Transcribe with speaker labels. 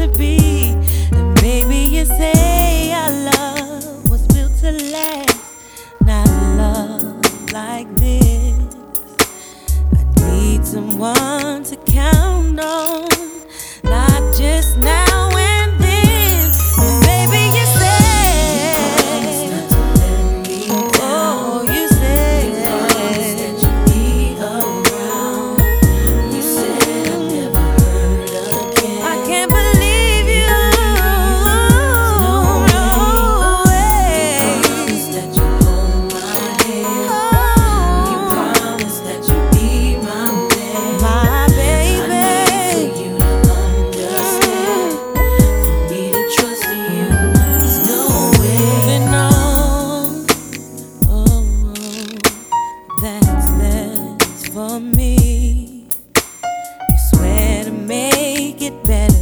Speaker 1: to be. And maybe you say our love was built to last. Not love like this. I need someone to count on, not just now and then. Baby, you say, oh, you say that you'd be around. You said I'd never hurt again. I can't believe you. No way. You promised that you'd hold my hand. You promised that you'd be my man, my baby. I need for you to understand. For me to trust you, there's no way. No, oh, that's best for me. You swear to make it better.